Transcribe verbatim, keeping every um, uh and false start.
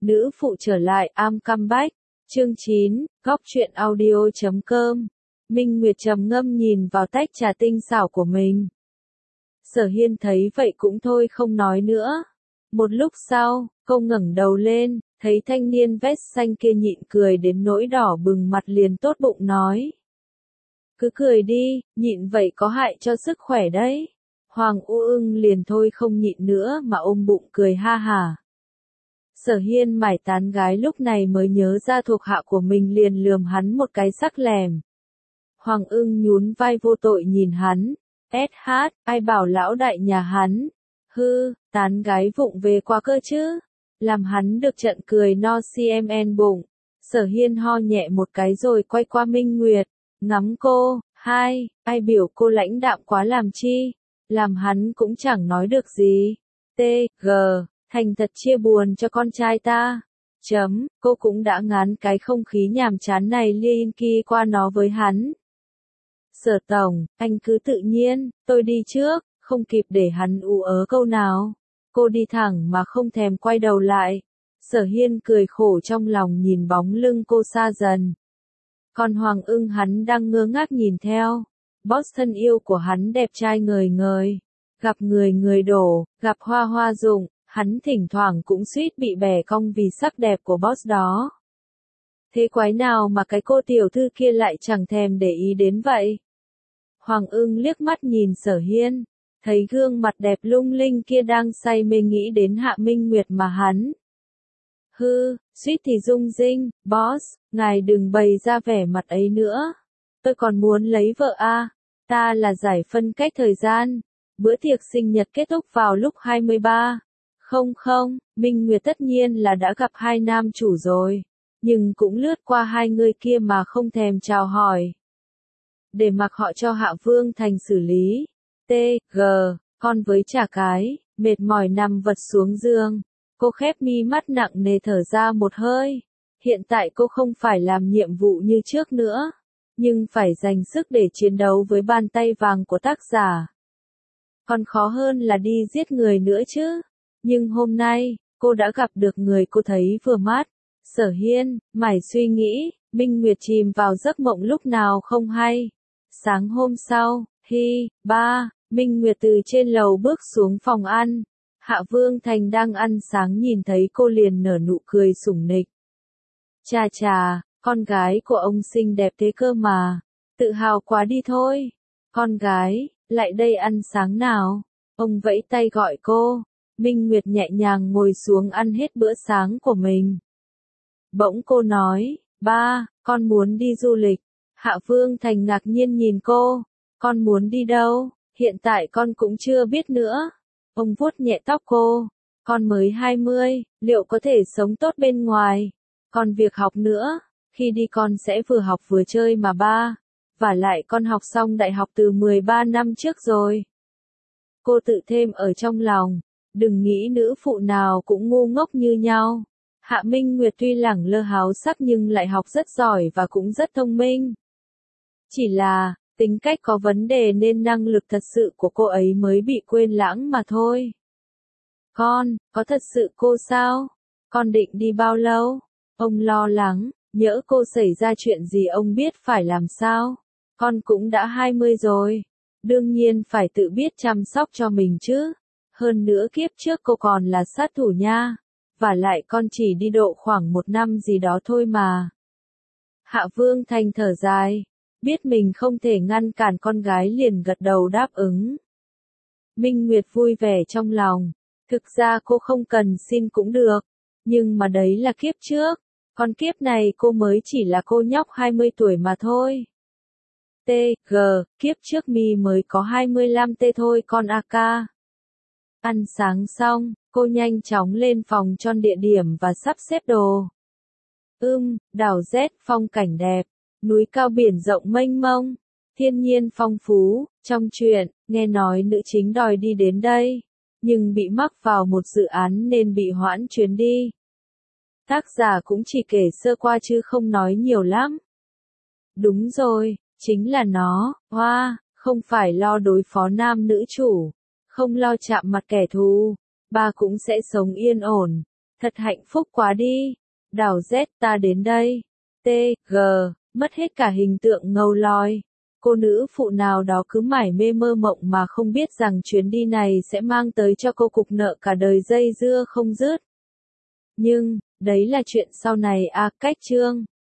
Nữ phụ trở lại, I'm come back. Chương chín, góc truyện audio chấm com. Minh Nguyệt trầm ngâm nhìn vào tách trà tinh xảo của mình. Sở Hiên thấy vậy cũng thôi không nói nữa. Một lúc sau, cô ngẩng đầu lên, thấy thanh niên vest xanh kia nhịn cười đến nỗi đỏ bừng mặt liền tốt bụng nói. Cứ cười đi, nhịn vậy có hại cho sức khỏe đấy. Hoàng U Ưng liền thôi không nhịn nữa mà ôm bụng cười ha hả. Sở Hiên mải tán gái lúc này mới nhớ ra thuộc hạ của mình liền lườm hắn một cái sắc lẻm. Hoàng Ưng nhún vai vô tội nhìn hắn. ét hát, ai bảo lão đại nhà hắn. Hư, tán gái vụng về qua cơ chứ. Làm hắn được trận cười no cmn bụng. Sở Hiên ho nhẹ một cái rồi quay qua Minh Nguyệt. Ngắm cô, hai, ai biểu cô lãnh đạm quá làm chi. Làm hắn cũng chẳng nói được gì. T, G, thành thật chia buồn cho con trai ta. Chấm, cô cũng đã ngán cái không khí nhàm chán này liên kỳ qua nó với hắn. Sở tổng, anh cứ tự nhiên, tôi đi trước, không kịp để hắn ú ớ câu nào. Cô đi thẳng mà không thèm quay đầu lại. Sở Hiên cười khổ trong lòng nhìn bóng lưng cô xa dần. Còn Hoàng Ưng hắn đang ngơ ngác nhìn theo. Boss thân yêu của hắn đẹp trai ngời ngời. Gặp người người đổ, gặp hoa hoa rụng, hắn thỉnh thoảng cũng suýt bị bẻ cong vì sắc đẹp của boss đó. Thế quái nào mà cái cô tiểu thư kia lại chẳng thèm để ý đến vậy? Hoàng Ưng liếc mắt nhìn Sở Hiên, thấy gương mặt đẹp lung linh kia đang say mê nghĩ đến Hạ Minh Nguyệt mà hắn. Hư, suýt thì rung rinh, boss, ngài đừng bày ra vẻ mặt ấy nữa. Tôi còn muốn lấy vợ a, à. Ta là giải phân cách thời gian. Bữa tiệc sinh nhật kết thúc vào lúc hai mươi ba. Không không, Minh Nguyệt tất nhiên là đã gặp hai nam chủ rồi. Nhưng cũng lướt qua hai người kia mà không thèm chào hỏi. Để mặc họ cho Hạ Vương Thành xử lý. T, G, con với chả cái, mệt mỏi nằm vật xuống giường. Cô khép mi mắt nặng nề thở ra một hơi. Hiện tại cô không phải làm nhiệm vụ như trước nữa. Nhưng phải dành sức để chiến đấu với bàn tay vàng của tác giả. Còn khó hơn là đi giết người nữa chứ. Nhưng hôm nay, cô đã gặp được người cô thấy vừa mắt. Sở Hiên, mải suy nghĩ, Minh Nguyệt chìm vào giấc mộng lúc nào không hay. Sáng hôm sau, hi, ba, Minh Nguyệt từ trên lầu bước xuống phòng ăn. Hạ Vương Thành đang ăn sáng nhìn thấy cô liền nở nụ cười sủng nịch. Chà chà, con gái của ông xinh đẹp thế cơ mà. Tự hào quá đi thôi. Con gái, lại đây ăn sáng nào. Ông vẫy tay gọi cô. Minh Nguyệt nhẹ nhàng ngồi xuống ăn hết bữa sáng của mình. Bỗng cô nói, ba, con muốn đi du lịch. Hạ Vương Thành ngạc nhiên nhìn cô. Con muốn đi đâu? Hiện tại con cũng chưa biết nữa. Ông vuốt nhẹ tóc cô. Con mới hai mươi, liệu có thể sống tốt bên ngoài? Còn việc học nữa, khi đi con sẽ vừa học vừa chơi mà ba. Vả lại con học xong đại học từ mười ba năm trước rồi. Cô tự thêm ở trong lòng, đừng nghĩ nữ phụ nào cũng ngu ngốc như nhau. Hạ Minh Nguyệt tuy lẳng lơ háo sắc nhưng lại học rất giỏi và cũng rất thông minh. Chỉ là, tính cách có vấn đề nên năng lực thật sự của cô ấy mới bị quên lãng mà thôi. Con, có thật sự cô sao? Con định đi bao lâu? Ông lo lắng, nhỡ cô xảy ra chuyện gì ông biết phải làm sao? Con cũng đã hai mươi rồi. Đương nhiên phải tự biết chăm sóc cho mình chứ. Hơn nữa kiếp trước cô còn là sát thủ nha. Và lại con chỉ đi độ khoảng một năm gì đó thôi mà. Hạ Vương Thành thở dài. Biết mình không thể ngăn cản con gái liền gật đầu đáp ứng. Minh Nguyệt vui vẻ trong lòng. Thực ra cô không cần xin cũng được. Nhưng mà đấy là kiếp trước. Còn kiếp này cô mới chỉ là cô nhóc hai mươi tuổi mà thôi. T, G, kiếp trước mi mới có hai mươi lăm T thôi con a ca. Ăn sáng xong, cô nhanh chóng lên phòng tròn địa điểm và sắp xếp đồ. Ưm, đảo Z phong cảnh đẹp, núi cao biển rộng mênh mông, thiên nhiên phong phú. Trong truyện, nghe nói nữ chính đòi đi đến đây, nhưng bị mắc vào một dự án nên bị hoãn chuyến đi. Tác giả cũng chỉ kể sơ qua chứ không nói nhiều lắm. Đúng rồi, chính là nó, hoa, không phải lo đối phó nam nữ chủ, không lo chạm mặt kẻ thù, bà cũng sẽ sống yên ổn. Thật hạnh phúc quá đi. Đảo Z ta đến đây. T, G, mất hết cả hình tượng ngầu lòi. Cô nữ phụ nào đó cứ mải mê mơ mộng mà không biết rằng chuyến đi này sẽ mang tới cho cô cục nợ cả đời dây dưa không dứt. Nhưng, đấy là chuyện sau này à, cách chương.